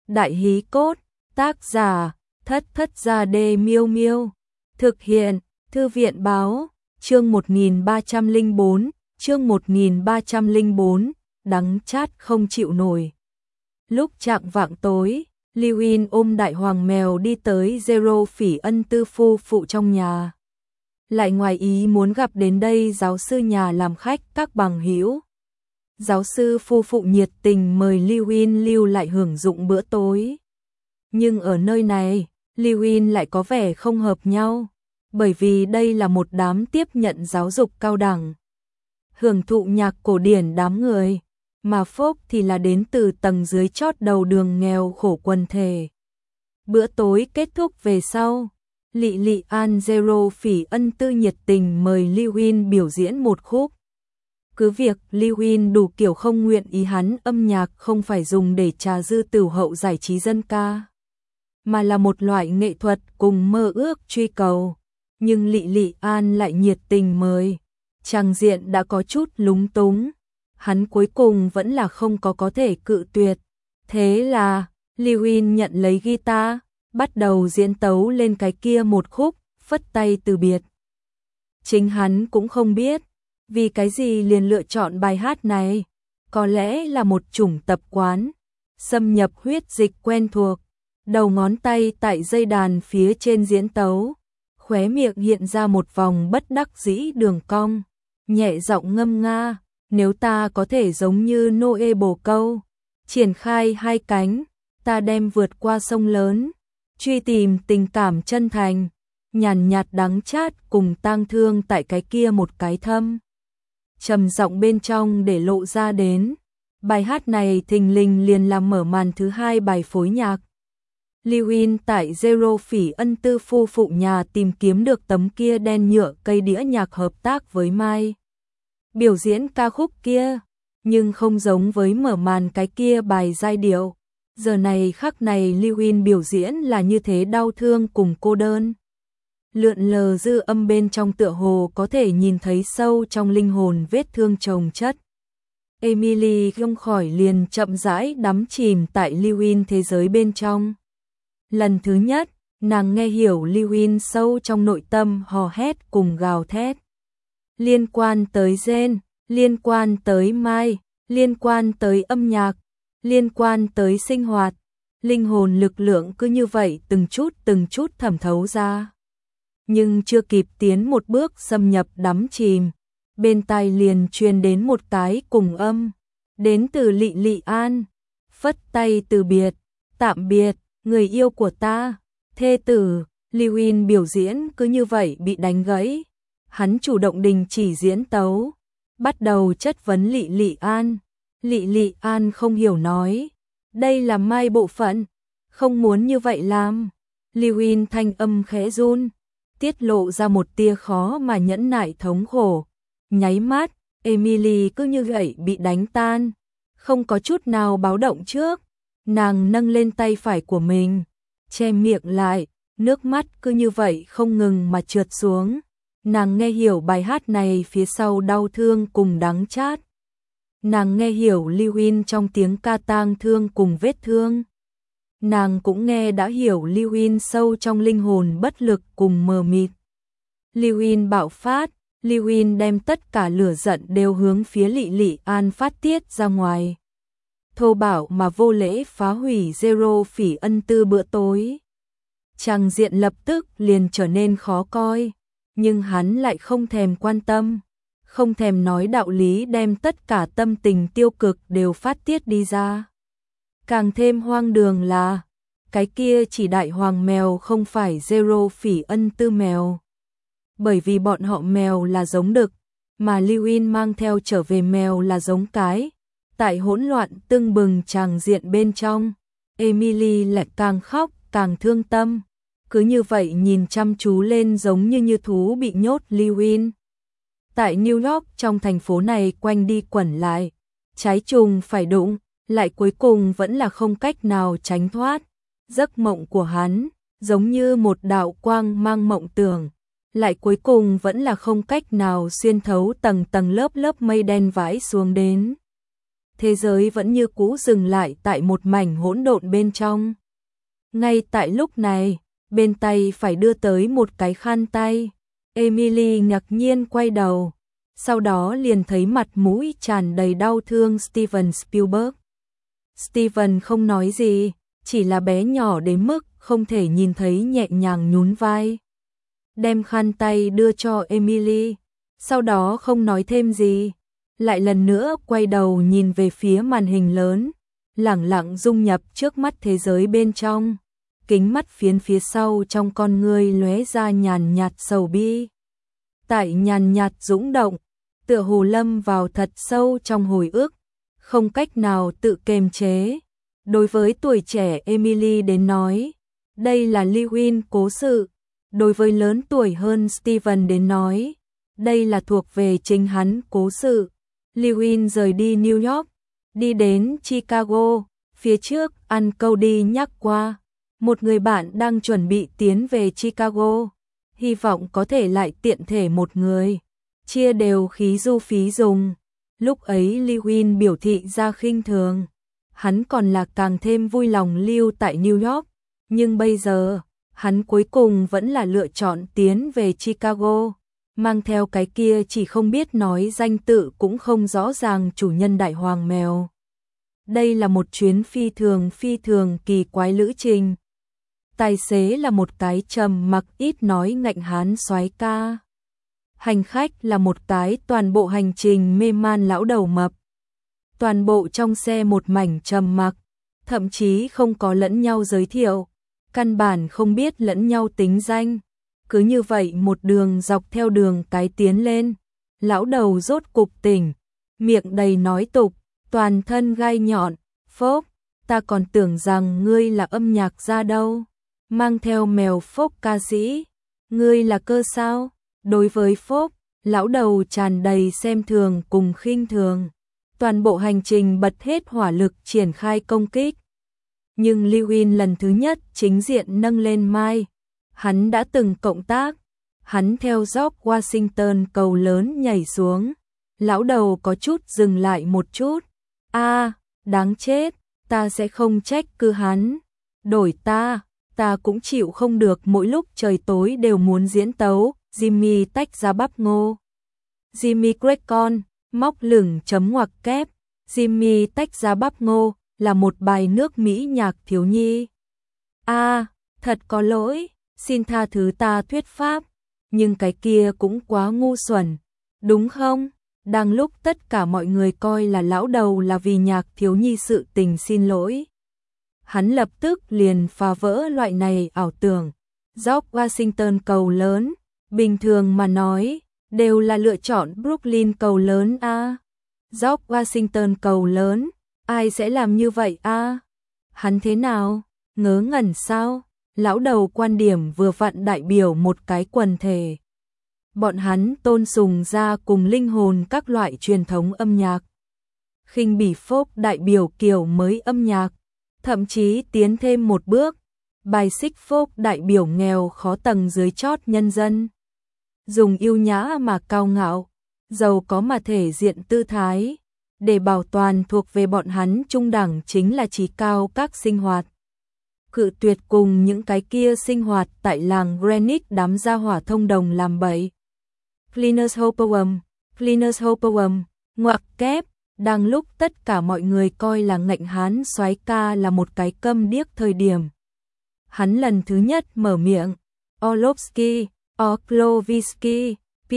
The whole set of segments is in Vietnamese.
Đại hí cốt, tác giả, Thất Thất Gia Đê Miêu Miêu. Thực hiện, Thư viện báo, chương 1304, chương 1304, đắng chát không chịu nổi. Lúc chạng vạng tối, Lưu In ôm đại hoàng mèo đi tới Zero Phỉ Ân Tư phu phụ trong nhà. Lại ngoài ý muốn gặp đến đây giáo sư nhà làm khách các bằng hữu. Giáo sư phu phụ nhiệt tình mời Lưu In lưu lại hưởng dụng bữa tối. Nhưng ở nơi này, Lưu In lại có vẻ không hợp nhau, bởi vì đây là một đám tiếp nhận giáo dục cao đẳng, hưởng thụ nhạc cổ điển đám người, mà Phúc thì là đến từ tầng dưới chót đầu đường nghèo khổ quần thể. Bữa tối kết thúc về sau, Lị Lị An Zero Phỉ Ân Tư nhiệt tình mời Lưu In biểu diễn một khúc. Cứ việc Lưu In đủ kiểu không nguyện ý hắn âm nhạc không phải dùng để trà dư tửu hậu giải trí dân ca, mà là một loại nghệ thuật cùng mơ ước truy cầu. Nhưng Lị Lị An lại nhiệt tình mời. Tràng diện đã có chút lúng túng. Hắn cuối cùng vẫn là không có thể cự tuyệt. Thế là, Lưu In nhận lấy guitar, bắt đầu diễn tấu lên cái kia một khúc, phất tay từ biệt. Chính hắn cũng không biết, vì cái gì liền lựa chọn bài hát này. Có lẽ là một chủng tập quán, xâm nhập huyết dịch quen thuộc. Đầu ngón tay tại dây đàn phía trên diễn tấu, khóe miệng hiện ra một vòng bất đắc dĩ đường cong, nhẹ giọng ngâm nga, nếu ta có thể giống như Noe bồ câu, triển khai hai cánh, ta đem vượt qua sông lớn, truy tìm tình cảm chân thành, nhàn nhạt đắng chát cùng tang thương tại cái kia một cái thâm. Trầm giọng bên trong để lộ ra đến, bài hát này thình lình liền làm mở màn thứ hai bài phối nhạc. Lưu In tại Zero Phỉ Ân Tư phu phụ nhà tìm kiếm được tấm kia đen nhựa cây đĩa nhạc hợp tác với Mai. Biểu diễn ca khúc kia, nhưng không giống với mở màn cái kia bài giai điệu. Giờ này khắc này Lưu In biểu diễn là như thế đau thương cùng cô đơn. Lượn lờ dư âm bên trong tựa hồ có thể nhìn thấy sâu trong linh hồn vết thương chồng chất. Emily không khỏi liền chậm rãi đắm chìm tại Lưu In thế giới bên trong. Lần thứ nhất, nàng nghe hiểu Lưu In sâu trong nội tâm hò hét cùng gào thét. Liên quan tới gen, liên quan tới Mai, liên quan tới âm nhạc, liên quan tới sinh hoạt. Linh hồn lực lượng cứ như vậy từng chút thẩm thấu ra. Nhưng chưa kịp tiến một bước xâm nhập đắm chìm, bên tai liền truyền đến một cái cùng âm, đến từ Lị Lị An, phất tay từ biệt, tạm biệt, người yêu của ta, thê tử. Lưu In biểu diễn cứ như vậy bị đánh gãy. Hắn chủ động đình chỉ diễn tấu, bắt đầu chất vấn Lị Lị An. Lị Lị An không hiểu nói, đây là Mai bộ phận, không muốn như vậy làm. Lưu In thanh âm khẽ run, tiết lộ ra một tia khó mà nhẫn nại thống khổ. Nháy mắt, Emily cứ như vậy bị đánh tan, không có chút nào báo động trước. Nàng nâng lên tay phải của mình, che miệng lại, nước mắt cứ như vậy không ngừng mà trượt xuống. Nàng nghe hiểu bài hát này phía sau đau thương cùng đắng chát. Nàng nghe hiểu Lưu In trong tiếng ca tang thương cùng vết thương. Nàng cũng nghe đã hiểu Lưu In sâu trong linh hồn bất lực cùng mờ mịt. Lưu In bạo phát, Lưu In đem tất cả lửa giận đều hướng phía Lị Lị An phát tiết ra ngoài. Thô bạo mà vô lễ phá hủy Zero Phỉ Ân Tư bữa tối. Tràng diện lập tức liền trở nên khó coi, nhưng hắn lại không thèm quan tâm, không thèm nói đạo lý, đem tất cả tâm tình tiêu cực đều phát tiết đi ra. Càng thêm hoang đường là, cái kia chỉ đại hoàng mèo không phải Zero Phỉ Ân Tư mèo. Bởi vì bọn họ mèo là giống đực, mà Lưu In mang theo trở về mèo là giống cái. Tại hỗn loạn tưng bừng tràng diện bên trong, Emily lại càng khóc càng thương tâm, cứ như vậy nhìn chăm chú lên giống như thú bị nhốt Lưu In. Tại New York, trong thành phố này quanh đi quẩn lại, trái trùng phải đụng, lại cuối cùng vẫn là không cách nào tránh thoát. Giấc mộng của hắn, giống như một đạo quang mang mộng tưởng, lại cuối cùng vẫn là không cách nào xuyên thấu tầng lớp mây đen vãi xuống đến. thế giới vẫn như cũ dừng lại tại một mảnh hỗn độn bên trong. Ngay tại lúc này, bên tay phải đưa tới một cái khăn tay. Emily ngạc nhiên quay đầu, sau đó liền thấy mặt mũi tràn đầy đau thương Steven Spielberg. Steven không nói gì, chỉ là bé nhỏ đến mức không thể nhìn thấy, nhẹ nhàng nhún vai. Đem khăn tay đưa cho Emily, sau đó không nói thêm gì, lại lần nữa quay đầu nhìn về phía màn hình lớn, lẳng lặng dung nhập trước mắt thế giới bên trong. Kính mắt phiến phía sau trong con ngươi lóe ra nhàn nhạt sầu bi. Tại nhàn nhạt dũng động, tựa hồ lâm vào thật sâu trong hồi ức, không cách nào tự kiềm chế. Đối với tuổi trẻ Emily đến nói, đây là Lewin cố sự. Đối với lớn tuổi hơn Steven đến nói, đây là thuộc về chính hắn cố sự. Lewin rời đi New York, đi đến Chicago, phía trước ăn câu đi nhắc qua. Một người bạn đang chuẩn bị tiến về Chicago, hy vọng có thể lại tiện thể một người, chia đều khí du phí dùng. Lúc ấy Lewin biểu thị ra khinh thường, hắn còn là càng thêm vui lòng lưu tại New York, nhưng bây giờ, hắn cuối cùng vẫn là lựa chọn tiến về Chicago, mang theo cái kia chỉ không biết nói danh tự cũng không rõ ràng chủ nhân đại hoàng mèo. Đây là một chuyến phi thường kỳ quái lữ trình. Tài xế là một cái trầm mặc ít nói ngạnh hán soái ca. Hành khách là một cái toàn bộ hành trình mê man lão đầu mập. Toàn bộ trong xe một mảnh trầm mặc, thậm chí không có lẫn nhau giới thiệu, căn bản không biết lẫn nhau tính danh. Cứ như vậy một đường dọc theo đường cái tiến lên, lão đầu rốt cục tỉnh, miệng đầy nói tục, toàn thân gai nhọn, phốc, ta còn tưởng rằng ngươi là âm nhạc gia đâu, mang theo mèo phốc ca sĩ, ngươi là cơ sao? Đối với phốc, lão đầu tràn đầy xem thường cùng khinh thường, toàn bộ hành trình bật hết hỏa lực triển khai công kích. Nhưng Lewin lần thứ nhất chính diện nâng lên mai, hắn đã từng cộng tác, hắn theo George Washington cầu lớn nhảy xuống, lão đầu có chút dừng lại một chút, đáng chết, ta sẽ không trách cứ hắn, đổi ta cũng chịu không được mỗi lúc trời tối đều muốn diễn tấu. Jimmy tách ra bắp ngô. Jimmy Crackon, móc lửng chấm ngoặc kép. Jimmy tách ra bắp ngô là một bài nước Mỹ nhạc thiếu nhi. Thật có lỗi, xin tha thứ ta thuyết pháp, nhưng cái kia cũng quá ngu xuẩn, đúng không? Đang lúc tất cả mọi người coi là lão đầu là vì nhạc thiếu nhi sự tình xin lỗi, hắn lập tức liền phá vỡ loại này ảo tưởng. George Washington cầu lớn, bình thường mà nói, đều là lựa chọn Brooklyn cầu lớn a. George Washington cầu lớn, ai sẽ làm như vậy a? Hắn thế nào? Ngớ ngẩn sao? Lão đầu quan điểm vừa vặn đại biểu một cái quần thể. Bọn hắn tôn sùng ra cùng linh hồn các loại truyền thống âm nhạc. Khinh bỉ phốp đại biểu kiểu mới âm nhạc, thậm chí tiến thêm một bước, bài xích phốp đại biểu nghèo khó tầng dưới chót nhân dân. Dùng yêu nhã mà cao ngạo, giàu có mà thể diện tư thái, để bảo toàn thuộc về bọn hắn trung đẳng chính là trí cao các sinh hoạt. Cự tuyệt cùng những cái kia sinh hoạt tại làng Greenwich đám gia hỏa thông đồng làm bậy. Cleaners Hope ngoặc kép, đang lúc tất cả mọi người coi là ngạnh hán soái ca là một cái câm điếc thời điểm. Hắn lần thứ nhất mở miệng, Orlovsky,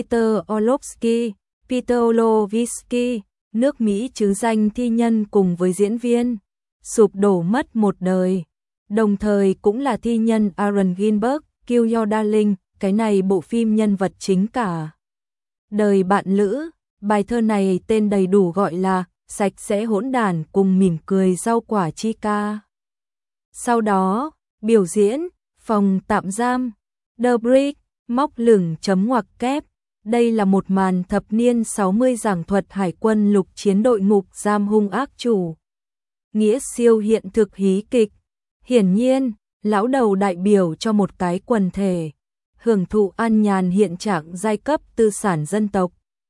Peter Orlovsky, nước Mỹ chứ danh thi nhân cùng với diễn viên, sụp đổ mất một đời, đồng thời cũng là thi nhân Aaron Ginberg, Kill Your Darling, cái này bộ phim nhân vật chính cả đời bạn lữ. Bài thơ này tên đầy đủ gọi là Sạch sẽ hỗn đản cùng mỉm cười rau quả chi ca. Sau đó, biểu diễn, phòng tạm giam, The Brick, móc lửng chấm ngoặc kép. Đây là một màn thập niên 60 giảng thuật hải quân lục chiến đội ngục giam hung ác chủ nghĩa siêu hiện thực hí kịch. Hiển nhiên, lão đầu đại biểu cho một cái quần thể, hưởng thụ an nhàn hiện trạng giai cấp tư sản dân tộc.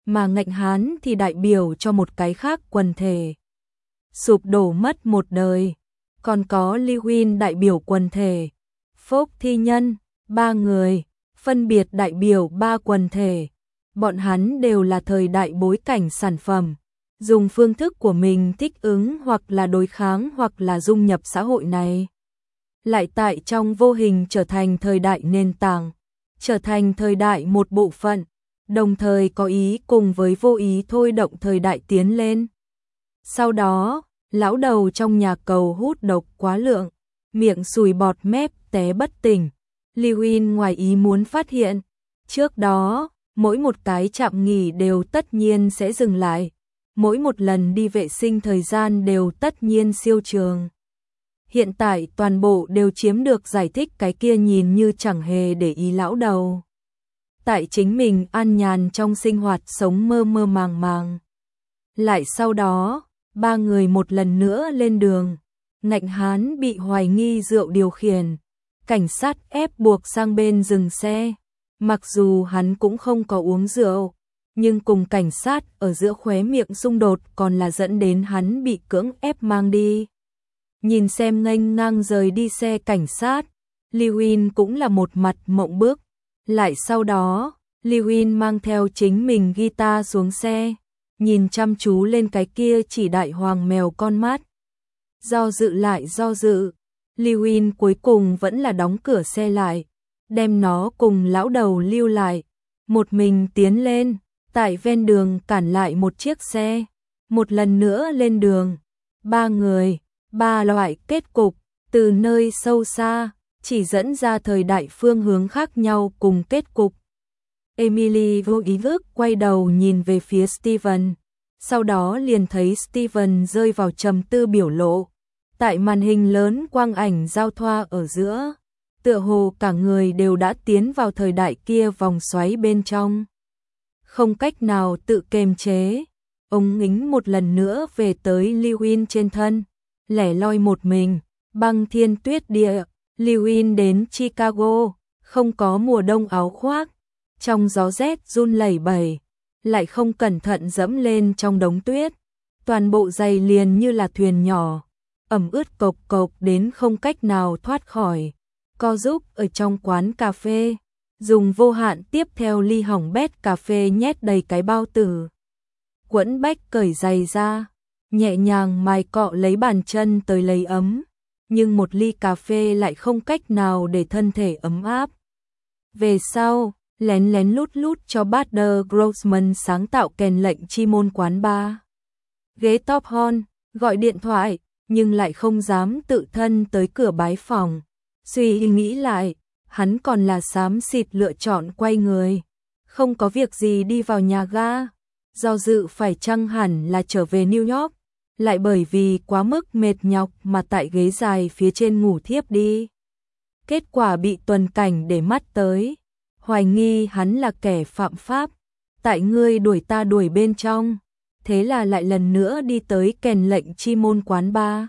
mà Ngạnh Hán thì đại biểu cho một cái khác quần thể. Sụp đổ mất một đời. Còn có Lưu Huynh đại biểu quần thể. Phốc Thi Nhân, 3 người, phân biệt đại biểu 3 quần thể. Bọn hắn đều là thời đại bối cảnh sản phẩm, dùng phương thức của mình thích ứng hoặc là đối kháng hoặc là dung nhập xã hội này. Lại tại trong vô hình trở thành thời đại nền tảng, trở thành thời đại một bộ phận, đồng thời có ý cùng với vô ý thôi động thời đại tiến lên. Sau đó, lão đầu trong nhà cầu hút độc quá lượng, miệng sùi bọt mép té bất tỉnh. Lưu Huynh ngoài ý muốn phát hiện, trước đó, mỗi một cái trạm nghỉ đều tất nhiên sẽ dừng lại, mỗi một lần đi vệ sinh thời gian đều tất nhiên siêu trường. Hiện tại toàn bộ đều chiếm được giải thích cái kia nhìn như chẳng hề để ý lão đầu. Tại chính mình an nhàn trong sinh hoạt sống mơ mơ màng màng. Lại sau đó, 3 người một lần nữa lên đường. Ngạnh Hán bị hoài nghi rượu điều khiển. Cảnh sát ép buộc sang bên dừng xe. Mặc dù hắn cũng không có uống rượu, nhưng cùng cảnh sát ở giữa khóe miệng xung đột còn là dẫn đến hắn bị cưỡng ép mang đi. Nhìn xem nghênh ngang rời đi xe cảnh sát, Lưu Huynh cũng là một mặt mộng bức. Lại sau đó, Lưu Huynh mang theo chính mình guitar xuống xe, nhìn chăm chú lên cái kia chỉ đại hoàng mèo con mắt. Do dự lại do dự, Lưu Huynh cuối cùng vẫn là đóng cửa xe lại, đem nó cùng lão đầu lưu lại, một mình tiến lên, tại ven đường cản lại một chiếc xe, một lần nữa lên đường. 3 người, 3 loại kết cục, từ nơi sâu xa, chỉ dẫn ra thời đại phương hướng khác nhau cùng kết cục. Emily vô ý thức quay đầu nhìn về phía Steven, sau đó liền thấy Steven rơi vào trầm tư biểu lộ. Tại màn hình lớn quang ảnh giao thoa ở giữa, tựa hồ cả người đều đã tiến vào thời đại kia vòng xoáy bên trong. Không cách nào tự kiềm chế, ông ngính một lần nữa về tới Lưu Huynh trên thân, lẻ loi một mình, băng thiên tuyết địa. Lưu Huynh đến Chicago, không có mùa đông áo khoác, trong gió rét run lẩy bẩy, lại không cẩn thận dẫm lên trong đống tuyết, toàn bộ giày liền như là thuyền nhỏ, ẩm ướt cộc cộc đến không cách nào thoát khỏi. Co giúp ở trong quán cà phê, dùng vô hạn tiếp theo ly hỏng bét cà phê nhét đầy cái bao tử. Quẫn Bách cởi giày ra, nhẹ nhàng mài cọ lấy bàn chân tới lấy ấm, nhưng một ly cà phê lại không cách nào để thân thể ấm áp. Về sau, lén lén lút lút cho Buster Grossman sáng tạo kèn lệnh chi môn quán bar. Ghế top hon, gọi điện thoại, nhưng lại không dám tự thân tới cửa bái phòng. Suy nghĩ lại, hắn còn là xám xịt lựa chọn quay người. Không có việc gì đi vào nhà ga, do dự phải chăng hẳn là trở về New York, lại bởi vì quá mức mệt nhọc mà tại ghế dài phía trên ngủ thiếp đi. Kết quả bị tuần cảnh để mắt tới, hoài nghi hắn là kẻ phạm pháp, tại ngươi đuổi ta đuổi bên trong, thế là lại lần nữa đi tới kèn lệnh chi môn quán bar.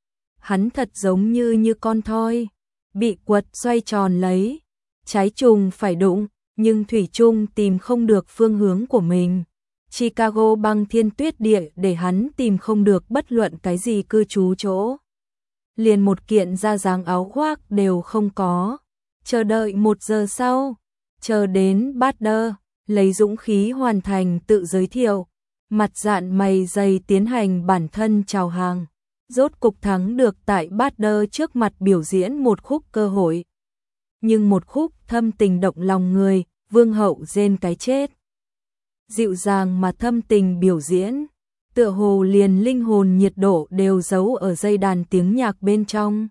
Hắn thật giống như con thoi, bị quật xoay tròn lấy, trái trùng phải đụng, nhưng thủy chung tìm không được phương hướng của mình. Chicago băng thiên tuyết địa để hắn tìm không được bất luận cái gì cư trú chỗ. Liền một kiện da dáng áo khoác đều không có. Chờ đợi 1 giờ sau, chờ đến Buster, lấy dũng khí hoàn thành tự giới thiệu, mặt dạn mày dày tiến hành bản thân chào hàng. Rốt cục thắng được tại Buster trước mặt biểu diễn một khúc cơ hội. Nhưng một khúc thâm tình động lòng người, vương hậu rên cái chết. Dịu dàng mà thâm tình biểu diễn, tựa hồ liền linh hồn nhiệt độ đều giấu ở dây đàn tiếng nhạc bên trong.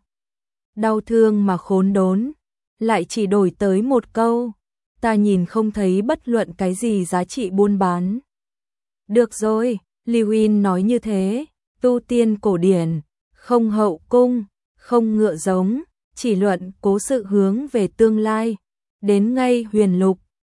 Đau thương mà khốn đốn, lại chỉ đổi tới một câu, ta nhìn không thấy bất luận cái gì giá trị buôn bán. Được rồi, Lưu Huynh nói như thế, tu tiên cổ điển, không hậu cung, không ngựa giống, chỉ luận cố sự hướng về tương lai, đến ngay huyền lục,